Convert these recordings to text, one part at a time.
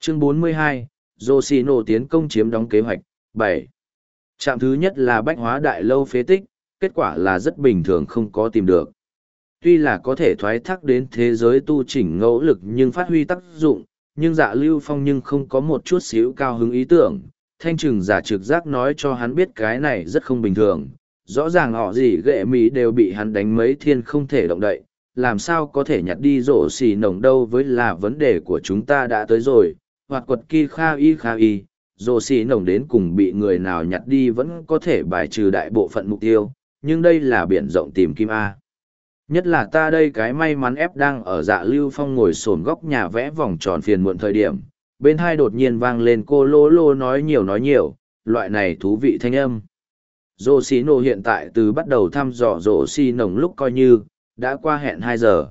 Chương 42, Yoshino tiến công chiếm đóng kế hoạch. 7. Trạm thứ nhất là bách hóa đại lâu phế tích, kết quả là rất bình thường không có tìm được. Tuy là có thể thoái thác đến thế giới tu chỉnh ngẫu lực nhưng phát huy tác dụng, nhưng Dạ Lưu Phong nhưng không có một chút xíu cao hứng ý tưởng. Thanh trừng giả trực giác nói cho hắn biết cái này rất không bình thường. Rõ ràng họ gì ghệ mỹ đều bị hắn đánh mấy thiên không thể động đậy, làm sao có thể nhặt đi rổ xì nồng đâu với là vấn đề của chúng ta đã tới rồi. Hoạt quật ki kha y, rổ xì nồng đến cùng bị người nào nhặt đi vẫn có thể bài trừ đại bộ phận mục tiêu, nhưng đây là biển rộng tìm kim A. Nhất là ta đây cái may mắn ép đang ở Dạ Lưu Phong ngồi xổm góc nhà vẽ vòng tròn phiền muộn thời điểm, bên hai đột nhiên vang lên cô lô lô nói nhiều, loại này thú vị thanh âm. Rô xí nổ hiện tại từ bắt đầu thăm dò rổ xì nồng lúc coi như, đã qua hẹn 2 giờ.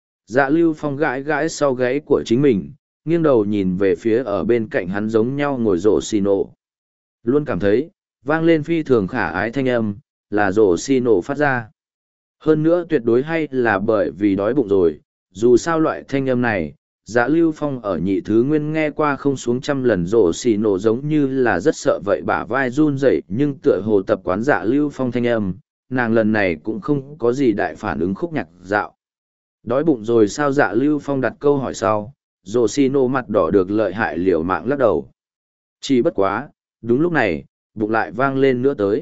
Dạ Lưu Phong gãi gãi sau gáy của chính mình, nghiêng đầu nhìn về phía ở bên cạnh hắn giống nhau ngồi rổ xì nổ. Luôn cảm thấy, vang lên phi thường khả ái thanh âm, là rổ xì nổ phát ra. Hơn nữa tuyệt đối hay là bởi vì đói bụng rồi, dù sao loại thanh âm này, Dạ Lưu Phong ở nhị thứ nguyên nghe qua không xuống trăm lần rổ xì nổ giống như là rất sợ vậy bả vai run rẩy, nhưng tựa hồ tập quán Dạ Lưu Phong thanh âm, nàng lần này cũng không có gì đại phản ứng khúc nhạc dạo. Đói bụng rồi sao? Dạ Lưu Phong đặt câu hỏi sau, rổ xì nổ mặt đỏ được lợi hại liều mạng lắc đầu. Chỉ bất quá, đúng lúc này, bụng lại vang lên nữa tới.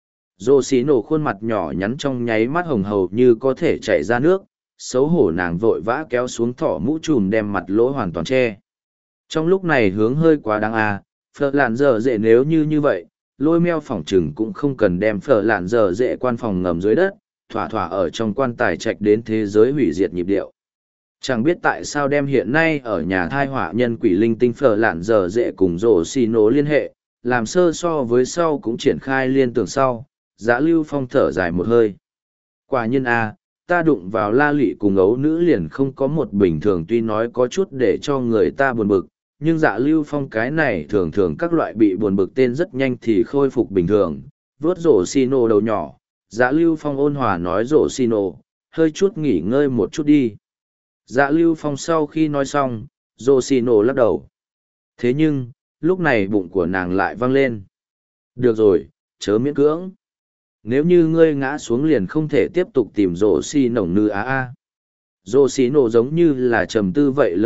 Rô xí nổ khuôn mặt nhỏ nhắn trong nháy mắt hồng hầu như có thể chảy ra nước, xấu hổ nàng vội vã kéo xuống thỏ mũ trùm đem mặt lỗ hoàn toàn che. Trong lúc này hướng hơi quá đáng phở lạn dở dệ nếu như vậy, lôi meo phỏng trừng cũng không cần đem phở lạn dở dệ quan phòng ngầm dưới đất, thỏa thỏa ở trong quan tài trạch đến thế giới hủy diệt nhịp điệu. Chẳng biết tại sao đem hiện nay ở nhà thai họa nhân quỷ linh tinh phở lạn dở dệ cùng rổ xì nổ liên hệ, làm sơ so với sau cũng triển khai liên tưởng sau. Dạ Lưu Phong thở dài một hơi. Quả nhiên ta đụng vào la lụy cùng ấu nữ liền không có một bình thường, tuy nói có chút để cho người ta buồn bực, nhưng Dạ Lưu Phong cái này thường thường các loại bị buồn bực tên rất nhanh thì khôi phục bình thường. Vớt rổ xì nổ đầu nhỏ, Dạ Lưu Phong ôn hòa nói rổ xì nổ, hơi chút nghỉ ngơi một chút đi. Dạ Lưu Phong sau khi nói xong, rổ xì nổ lắc đầu. Thế nhưng, lúc này bụng của nàng lại văng lên. Được rồi, chớ miễn cưỡng. Nếu như ngươi ngã xuống liền không thể tiếp tục tìm rổ xì nổng nư rổ xì nổ giống như là trầm tư vậy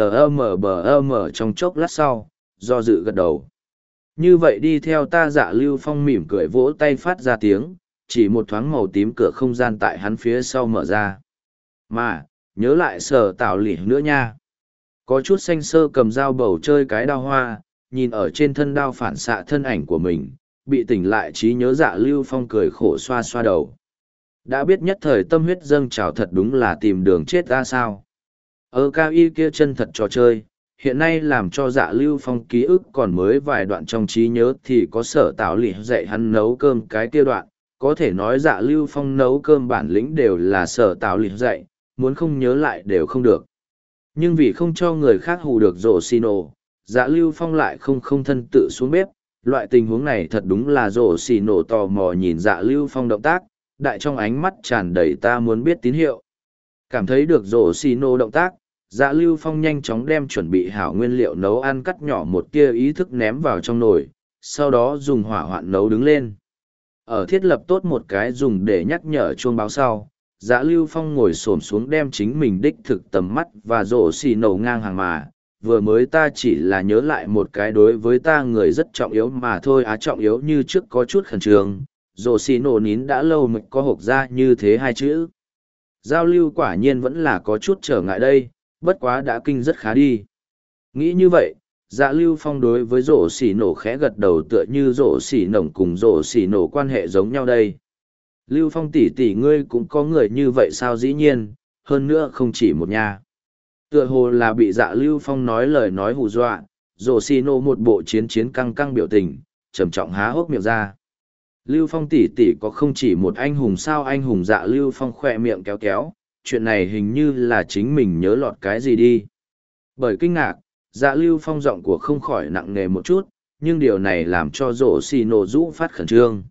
lm trong chốc lát sau, do dự gật đầu. Như vậy đi theo ta. Dạ Lưu Phong mỉm cười vỗ tay phát ra tiếng, chỉ một thoáng màu tím cửa không gian tại hắn phía sau mở ra. Mà, nhớ lại sở tảo lỉ nữa nha. Có chút xanh sơ cầm dao bầu chơi cái đao hoa, nhìn ở trên thân đao phản xạ thân ảnh của mình, bị tỉnh lại trí nhớ. Dạ Lưu Phong cười khổ xoa xoa đầu. Đã biết nhất thời tâm huyết dâng trào thật đúng là tìm đường chết ra sao. Cao y kia chân thật trò chơi, hiện nay làm cho Dạ Lưu Phong ký ức còn mới vài đoạn trong trí nhớ thì có sở tảo lỉ dạy hắn nấu cơm cái kia đoạn. Có thể nói Dạ Lưu Phong nấu cơm bản lĩnh đều là sở tảo lỉ dạy, muốn không nhớ lại đều không được. Nhưng vì không cho người khác hù được rổ xì nổ, Dạ Lưu Phong lại không thân tự xuống bếp. Loại tình huống này thật đúng là rổ xì nổ tò mò nhìn Dạ Lưu Phong động tác, đại trong ánh mắt tràn đầy ta muốn biết tín hiệu. Cảm thấy được rổ xì nổ động tác, Dạ Lưu Phong nhanh chóng đem chuẩn bị hảo nguyên liệu nấu ăn cắt nhỏ một tia ý thức ném vào trong nồi, sau đó dùng hỏa hoạn nấu đứng lên. Ở thiết lập tốt một cái dùng để nhắc nhở chuông báo sau, Dạ Lưu Phong ngồi xổm xuống đem chính mình đích thực tầm mắt và rổ xì nổ ngang hàng mà. Vừa mới ta chỉ là nhớ lại một cái đối với ta người rất trọng yếu mà thôi. Trọng yếu như trước có chút khẩn trương, rổ xì nổ nín đã lâu mới có hộp ra như thế 2 chữ. Giao lưu quả nhiên vẫn là có chút trở ngại đây, bất quá đã kinh rất khá đi. Nghĩ như vậy, Dạ Lưu Phong đối với rổ xì nổ khẽ gật đầu, tựa như rổ xì nổng cùng rổ xì nổ quan hệ giống nhau đây. Lưu Phong tỷ ngươi cũng có người như vậy sao? Dĩ nhiên, hơn nữa không chỉ một nhà. Tựa hồ là bị Dạ Lưu Phong nói lời nói hù dọa, rổ xì nổ một bộ chiến căng biểu tình, trầm trọng há hốc miệng ra. Lưu Phong tỷ có không chỉ một anh hùng sao? Anh hùng? Dạ Lưu Phong khỏe miệng kéo, chuyện này hình như là chính mình nhớ lọt cái gì đi. Bởi kinh ngạc, Dạ Lưu Phong giọng của không khỏi nặng nề một chút, nhưng điều này làm cho rổ xì nổ rũ phát khẩn trương.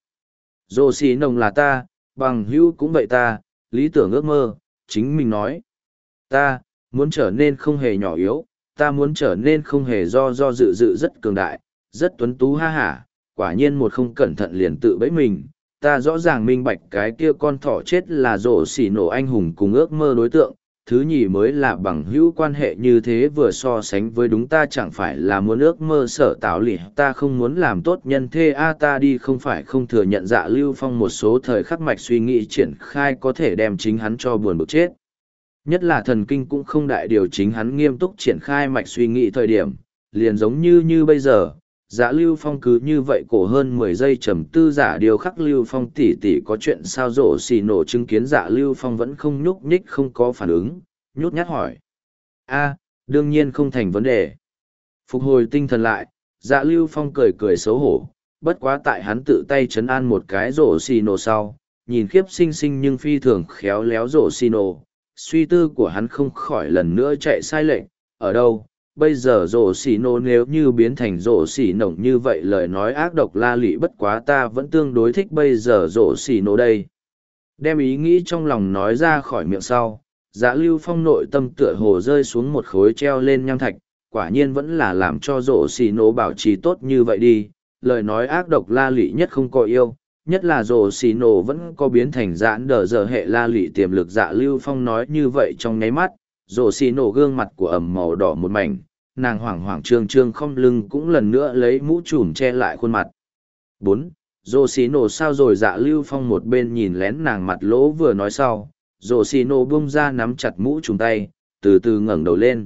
Rổ xì nồng là ta, bằng hữu cũng vậy ta, lý tưởng ước mơ, chính mình nói. Ta muốn trở nên không hề nhỏ yếu, ta muốn trở nên không hề do dự dự rất cường đại, rất tuấn tú ha hả, quả nhiên một không cẩn thận liền tự bẫy mình. Ta rõ ràng minh bạch cái kia con thỏ chết là rổ xỉ nổ anh hùng cùng ước mơ đối tượng, thứ nhì mới là bằng hữu quan hệ như thế vừa so sánh với đúng ta chẳng phải là muốn ước mơ sở tạo lì ta không muốn làm tốt nhân thê ta đi không phải không thừa nhận Dạ Lưu Phong một số thời khắc mạch suy nghĩ triển khai có thể đem chính hắn cho buồn bực chết. Nhất là thần kinh cũng không đại điều chính hắn nghiêm túc triển khai mạch suy nghĩ thời điểm, liền giống như bây giờ. Dạ Lưu Phong cứ như vậy cổ hơn 10 giây trầm tư giả điều khắc Lưu Phong tỉ có chuyện sao rổ xì nổ chứng kiến Dạ Lưu Phong vẫn không nhúc nhích không có phản ứng, nhút nhát hỏi. Đương nhiên không thành vấn đề. Phục hồi tinh thần lại, Dạ Lưu Phong cười cười xấu hổ, bất quá tại hắn tự tay chấn an một cái rổ xì nổ sau, nhìn khiếp xinh xinh nhưng phi thường khéo léo rổ xì nổ, suy tư của hắn không khỏi lần nữa chạy sai lệch, ở đâu? Bây giờ rổ xỉ nổ nếu như biến thành rổ xỉ nổng như vậy lời nói ác độc la lị bất quá ta vẫn tương đối thích bây giờ rổ xỉ nổ đây. Đem ý nghĩ trong lòng nói ra khỏi miệng sau, Dạ Lưu Phong nội tâm tựa hồ rơi xuống một khối treo lên nham thạch, quả nhiên vẫn là làm cho rổ xỉ nổ bảo trì tốt như vậy đi, lời nói ác độc la lị nhất không có yêu, nhất là rổ xỉ nổ vẫn có biến thành giãn đờ giờ hệ la lị tiềm lực. Dạ Lưu Phong nói như vậy trong nháy mắt, rổ xỉ nổ gương mặt của ẩm màu đỏ một mảnh, nàng hoảng hoảng trương trương không lưng cũng lần nữa lấy mũ trùm che lại khuôn mặt. 4. Rồ xì nổ sao rồi? Dạ Lưu Phong một bên nhìn lén nàng mặt lỗ vừa nói sau, rồ xì nổ bung ra nắm chặt mũ trùm tay, từ từ ngẩng đầu lên.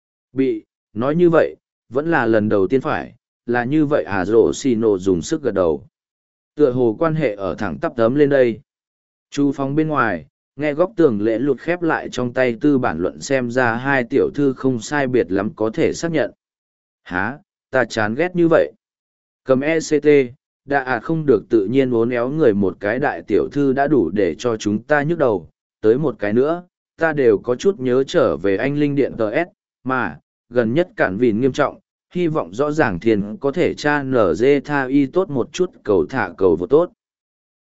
Nói như vậy, vẫn là lần đầu tiên phải, là như vậy à? Rồ xì nổ dùng sức gật đầu. Tựa hồ quan hệ ở thẳng tắp tấm lên đây. Chu Phong bên ngoài, nghe góc tường lễ lụt khép lại trong tay tư bản luận xem ra hai tiểu thư không sai biệt lắm có thể xác nhận. Ta chán ghét như vậy. Cầm ECT, đã không được tự nhiên uốn éo người một cái đại tiểu thư đã đủ để cho chúng ta nhức đầu, tới một cái nữa, ta đều có chút nhớ trở về anh Linh Điện TS, mà, gần nhất cản vìn nghiêm trọng, hy vọng rõ ràng thiền có thể tra nở dê tha y tốt một chút cầu thả cầu vô tốt.